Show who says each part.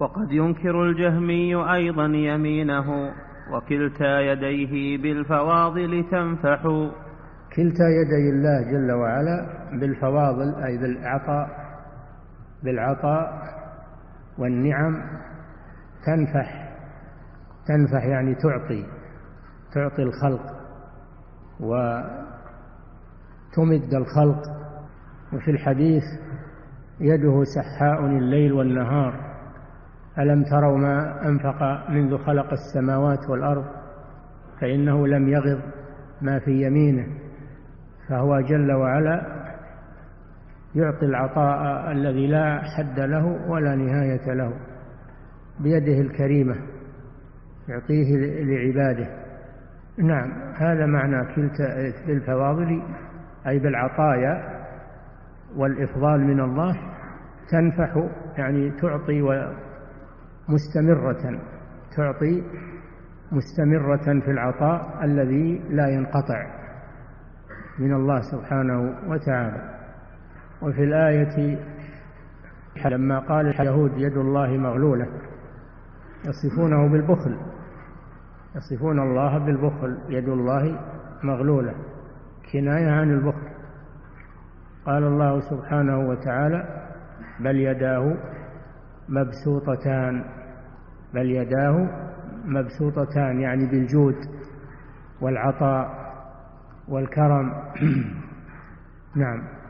Speaker 1: وقد ينكر الجهمي أيضا يمينه وكلتا يديه بالفواضل تنفح.
Speaker 2: كلتا يدي الله جل وعلا بالفواضل أي بالعطاء والنعم تنفح يعني تعطي الخلق وتمد الخلق. وفي الحديث يده سحاء الليل والنهار، ألم تروا ما أنفق منذ خلق السماوات والأرض فإنه لم يغض ما في يمينه. فهو جل وعلا يعطي العطاء الذي لا حد له ولا نهاية له بيده الكريمة، يعطيه لعباده. نعم، هذا معنى كلتا بالفواضل أي بالعطايا والإفضال من الله تنفح يعني تعطي مستمرة في العطاء الذي لا ينقطع من الله سبحانه وتعالى. وفي الآية لما قال اليهود يد الله مغلولة يصفون الله بالبخل، يد الله مغلولة كناية عن البخل. قال الله سبحانه وتعالى بل يداه مبسوطتان يعني بالجود والعطاء والكرم. نعم.